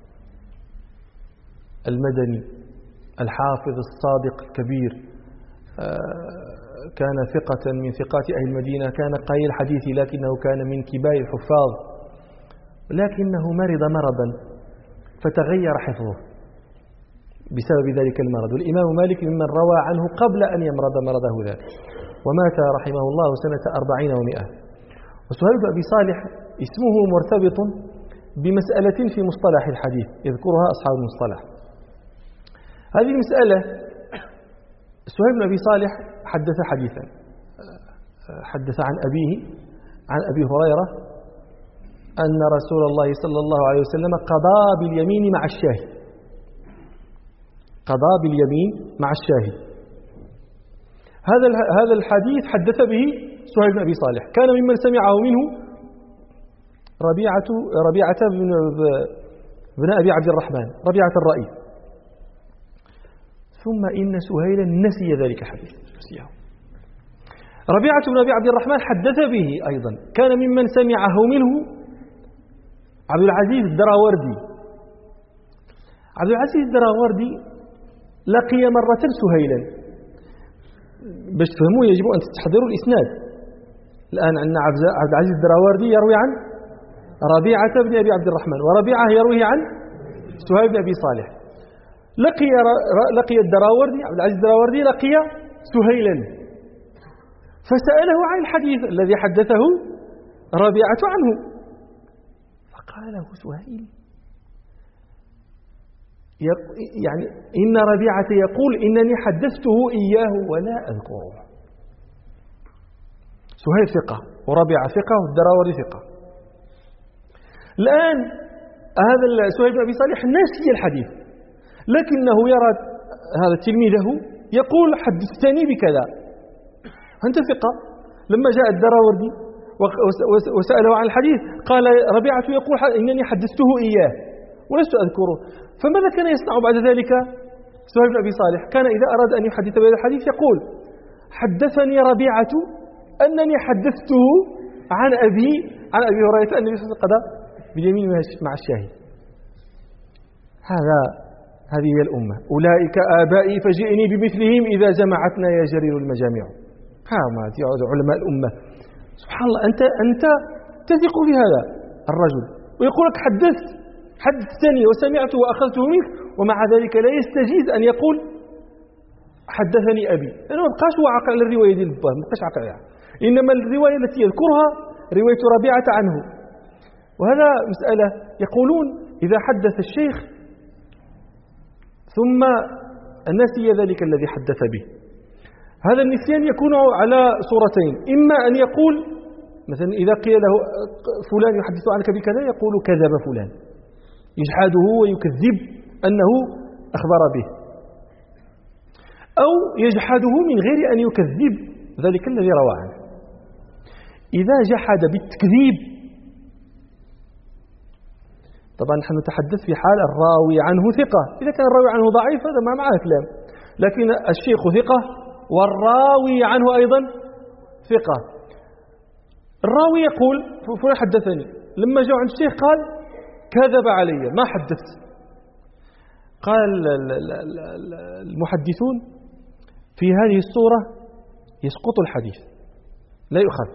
المدني الحافظ الصادق الكبير، كان ثقة من ثقات أهل المدينة، كان قليل الحديث لكنه كان من كبار الحفاظ، لكنه مرض مرضا فتغير حفظه بسبب ذلك المرض. والإمام مالك ممن روى عنه قبل أن يمرض مرضه ذاك، ومات رحمه الله سنة 40 و100. وسهيل بن أبي صالح اسمه مرتبط بمسألة في مصطلح الحديث يذكرها أصحاب المصطلح. هذه المسألة: سهيل بن أبي صالح حدث حديثا، حدث عن أبيه عن أبي هريرة أن رسول الله صلى الله عليه وسلم قضى باليمين مع الشاهد. قضى باليمين مع الشاهد. هذا الحديث حدث به سهيل بن أبي صالح، كان ممن سمعه منه ربيعة بن أبي عبد الرحمن، ربيعة الرأي. ثم إن سهيلا نسي ذلك الحديث، ربيعة بن أبي عبد الرحمن حدث به أيضا، كان ممن سمعه منه عبد العزيز الدراوردي. عبد العزيز الدراوردي لقي مرة سهيلا. باش تفهموا يجب أن تستحضروا الإسناد. الآن عندنا عبد العزيز الدراوردي يروي عن ربيعة بن أبي عبد الرحمن، وربيعة يروي عن سهيل بن أبي صالح. لقي الدراوردي، عبد العزيز الدراوردي لقي سهيلا فسأله عن الحديث الذي حدثه ربيعة عنه، فقال له سهيل يعني إن ربيعة يقول إنني حدثته إياه ولا أذكره. سهيل ثقة وربيعة ثقة والدراوردي ثقة. الآن هذا سهيل بن أبي صالح ناسي الحديث، لكنه يرى هذا تلميذه يقول حدثتني بكذا، أنت ثقة. لما جاء الدراوردي وسأله عن الحديث قال ربيعة يقول إنني حدثته إياه ولست أذكره. فماذا كان يصنع بعد ذلك سهيل بن أبي صالح؟ كان إذا أراد أن يحدث بهذا الحديث يقول حدثني ربيعة أنني حدثته عن أبي هريرة أن النبي صلى الله عليه وسلم قضى باليمين مع الشاهد. هذه هي الأمة. أولئك آبائي فجئني بمثلهم إذا جمعتنا يا جرير المجامع. ما علماء الأمة. سبحان الله، أنت تثق في هذا الرجل ويقول لك حدثتني وسمعته وأخذته منك، ومع ذلك لا يستجيز أن يقول حدثني أبي، لأنه ما بقاش هو عقل على الرواية ديال الباب، ما بقاش عقل عليها. إنما الرواية التي يذكرها رواية ربيعة عنه. وهذا مسألة يقولون إذا حدث الشيخ ثم نسي ذلك الذي حدث به، هذا النسيان يكون على صورتين: إما أن يقول مثلا إذا قيل له فلان يحدث عنك بكذا يقول كذب فلان، يجحده ويكذب أنه أخبر به، أو يجحده من غير أن يكذب ذلك الذي روى عنه. إذا جحد بالتكذيب، طبعا نحن نتحدث في حال الراوي عنه ثقة. إذا كان الراوي عنه ضعيف هذا ما معه كلام، لكن الشيخ ثقة والراوي عنه أيضا ثقة. الراوي يقول فلان حدثني، لما جاء عند الشيخ قال كذب علي ما حدثت. قال المحدثون في هذه الصورة يسقط الحديث، لا يؤخذ.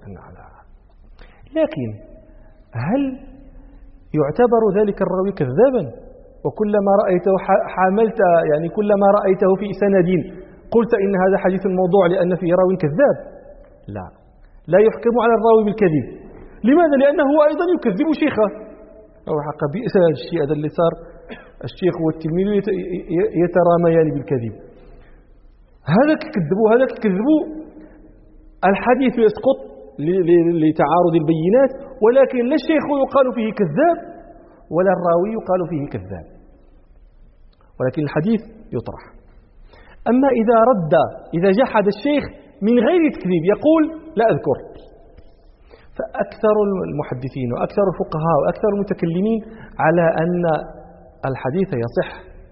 لكن هل يعتبر ذلك الراوي كذابا؟ وكلما رأيته حاملت يعني كلما رأيته في سند قلت إن هذا حديث موضوع لأن فيه راوي كذاب؟ لا يحكم على الراوي بالكذب. لماذا؟ لأنه هو أيضا يكذب شيخه. أو حق بئس الشيء هذا اللي صار، الشيخ والتلميذ يتراميان بالكذب. هذا كذبوا هذا كذبوا، الحديث يسقط لتعارض البينات، ولكن لا الشيخ يقال فيه كذاب ولا الراوي يقال فيه كذاب، ولكن الحديث يطرح. أما إذا جحد الشيخ من غير تكذيب يقول لا أذكر، فأكثر المحدثين وأكثر الفقهاء وأكثر المتكلمين على أن الحديث يصح.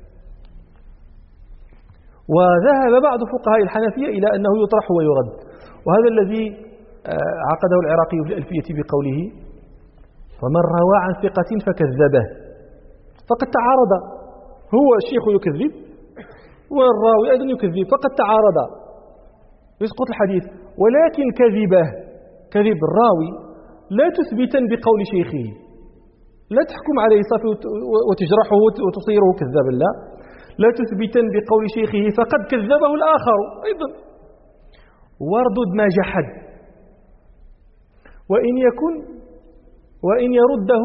وذهب بعض فقهاء الحنفية إلى أنه يطرح ويرد، وهذا الذي عقده العراقي في الألفية بقوله: ومن روى عن ثقة فكذبه. فقد تعارض، هو الشيخ يكذب والراوي أيضا يكذب، فقد تعارض يسقط الحديث. ولكن كذب الراوي لا تثبتا بقول شيخه، لا تحكم عليه صافي وتجرحه وتصيره كذابا، لا تثبتا بقول شيخه فقد كذبه الآخر أيضا. واردد ما جحد، وإن يرده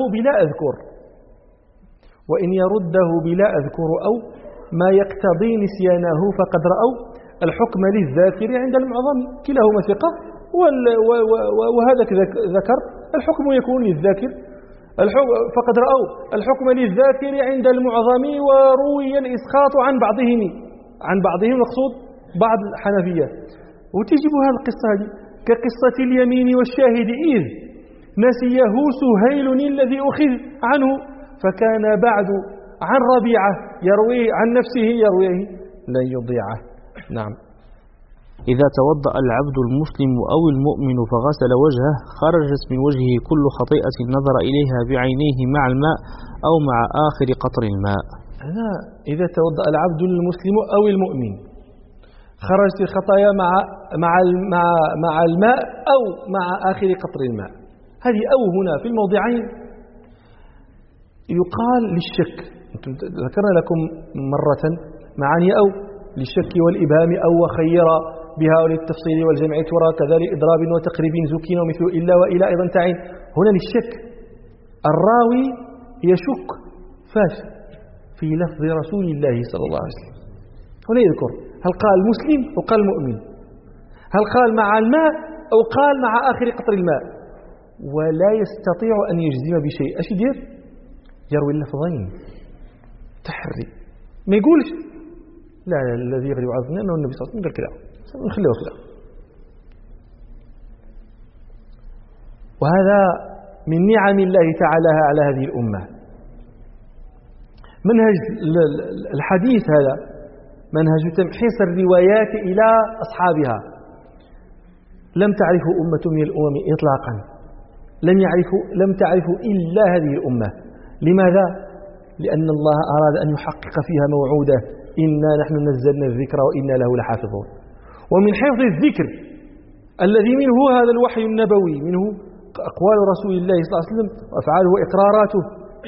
بلا أذكر أو ما يقتضي نسيانه فقد رأوا الحكم للذاكر عند المعظم، كلاهما ثقة وهذا ذكر الحكم يكون للذاكر، فقد رأوا الحكم للذاكر عند المعظم، وروي الإسقاط عن بعضهم مقصود بعض الحنفية. وتجب هذه القصة هذه كقصة اليمين والشاهد إذ نسيه سهيل الذي أخذ عنه فكان بعد عن ربيعة يرويه عن نفسه يرويه لن يضيعه. نعم. إذا توضأ العبد المسلم أو المؤمن فغسل وجهه خرجت من وجهه كل خطيئة نظر إليها بعينيه مع الماء أو مع آخر قطر الماء. هنا إذا توضأ العبد المسلم أو المؤمن خرجت الخطايا مع الماء أو مع آخر قطر الماء. هذه أو هنا في الموضعين يقال للشك. ذكرنا لكم مرة معاني أو للشك والإبهام أو وخير بها وللتفصيل والجمع ترى كذلك إضراب وتقريب زكين ومثل إلا وإلى أيضا تعين. هنا للشك، الراوي يشك فاش في لفظ رسول الله صلى الله عليه وسلم. هنا يذكر هل قال مسلم أو قال مؤمن، هل قال مع الماء أو قال مع آخر قطر الماء، ولا يستطيع أن يجزم بشيء. أش يدير؟ يروي اللفظين تحري، ما يقولش لا الذي يغلب عظمنا أنه النبي صلى الله عليه وسلم قال كذا نخليه كذا. وهذا من نعم الله تعالى على هذه الأمة. منهج الحديث هذا منهج تمحيص الروايات إلى أصحابها. لم تعرفه أمة من الأمم إطلاقا، لم تعرفوا إلا هذه الأمة. لماذا؟ لأن الله أراد أن يحقق فيها موعوده: إنا نحن نزلنا الذكر وإنا له لحافظون. ومن حفظ الذكر الذي منه هذا الوحي النبوي، منه أقوال رسول الله صلى الله عليه وسلم وأفعاله وإقراراته،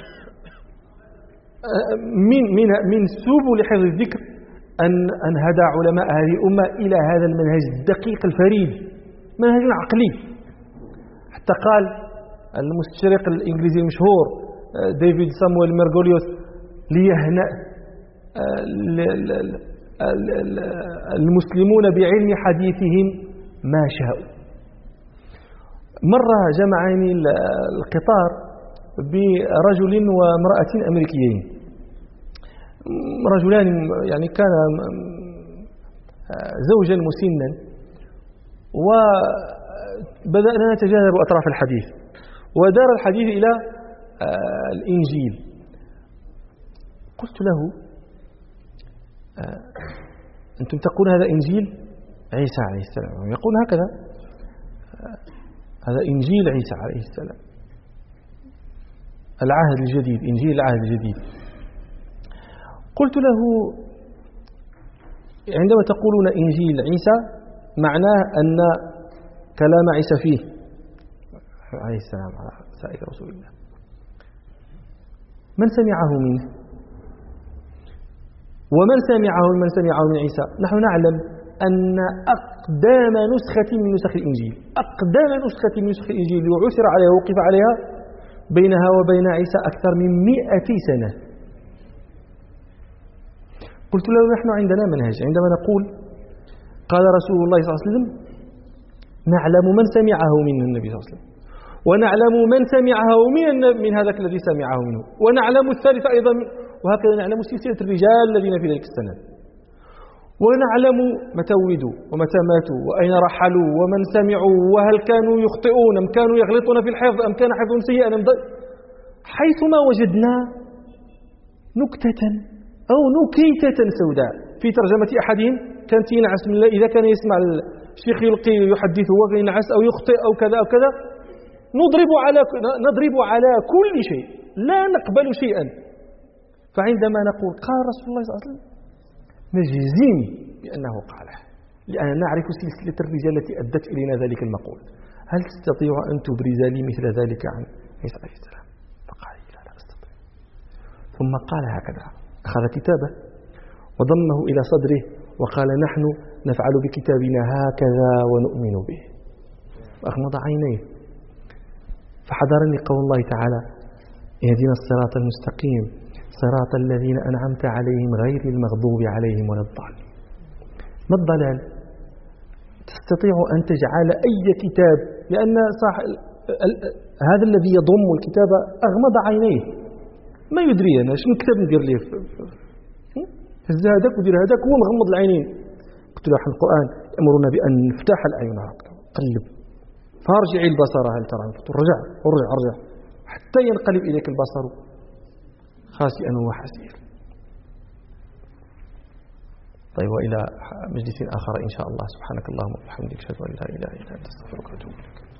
من سبل حفظ الذكر أن هدى علماء هذه الأمة إلى هذا المنهج الدقيق الفريد، منهج عقلي. حتى قال المستشرق الإنجليزي المشهور ديفيد سامويل ميرغوليوس: ليهنأ المسلمون بعلم حديثهم ما شاءوا. مرة جمعني القطار برجل وامرأة أمريكيين، رجلان يعني كان زوجا مسنا، وبدأنا نتجاذب أطراف الحديث، ودار الحديث إلى الإنجيل. قلت له: أنتم تقول هذا إنجيل عيسى عليه السلام، يقول هكذا: هذا إنجيل عيسى عليه السلام، العهد الجديد، إنجيل العهد الجديد. قلت له: عندما تقولون إنجيل عيسى معناه أن كلام عيسى فيه عليه السلام على سائر رسول الله، من سمعه منه؟ ومن سمعه من عيسى؟ نحن نعلم أن أقدام نسخة من نسخ الإنجيل، أقدام نسخة من نسخ الإنجيل وعثر عليها ووقف عليها بينها وبين عيسى أكثر من 100 سنة. قلت له: نحن عندنا منهج، عندما نقول قال رسول الله صلى الله عليه وسلم نعلم من سمعه من النبي صلى الله عليه وسلم، ونعلم من سمعه من هذاك الذي سمعه منه، ونعلم الثالث أيضا، وهكذا نعلم سلسلة الرجال الذين في ذلك السنة، ونعلم متى ولدوا ومتى ماتوا وأين رحلوا ومن سمعوا وهل كانوا يخطئون أم كانوا يغلطون في الحفظ أم كان حفظهم سيئا حيثما وجدنا نكتة أو نكيتة سوداء في ترجمة أحدهم كانت ينعس من إذا كان يسمع الشيخ يلقي يحدث وينعس أو يخطئ أو كذا أو كذا، نضرب على كل شيء، لا نقبل شيئا. فعندما نقول قال رسول الله صلى الله عليه وسلم نجزم بأنه قاله، لأننا نعرف سلسلة الرجال التي أدت إلينا ذلك المقول. هل تستطيع أن تبرز لي مثل ذلك عن عيسى عليه السلام؟ فقال: لا أستطيع. ثم قال هكذا، أخذ كتابه وضمه إلى صدره وقال: نحن نفعل بكتابنا هكذا ونؤمن به. وأغمض عينيه فحضرني قول الله تعالى: اهدنا الصراط المستقيم صراط الذين أنعمت عليهم غير المغضوب عليهم ولا الضالين. ما الضلال؟ تستطيع أن تجعل أي كتاب، لأن هذا الذي يضم الكتاب أغمض عينيه، ما يدري أنا شنو كتاب ندير ليه، هز هذاك ودير هذاك هو مغمض العينين. قلت له: القرآن يأمرنا بأن نفتح الأعين، قلب فارجع البصر هل ترى، ارجع حتى ينقلب إليك البصر خاسئا وحسير. طيب، وإلى مجلس آخر إن شاء الله. سبحانك اللهم وبحمدك، أشهد أن لا إله إلا أنت، أستغفرك وأتوب إليك.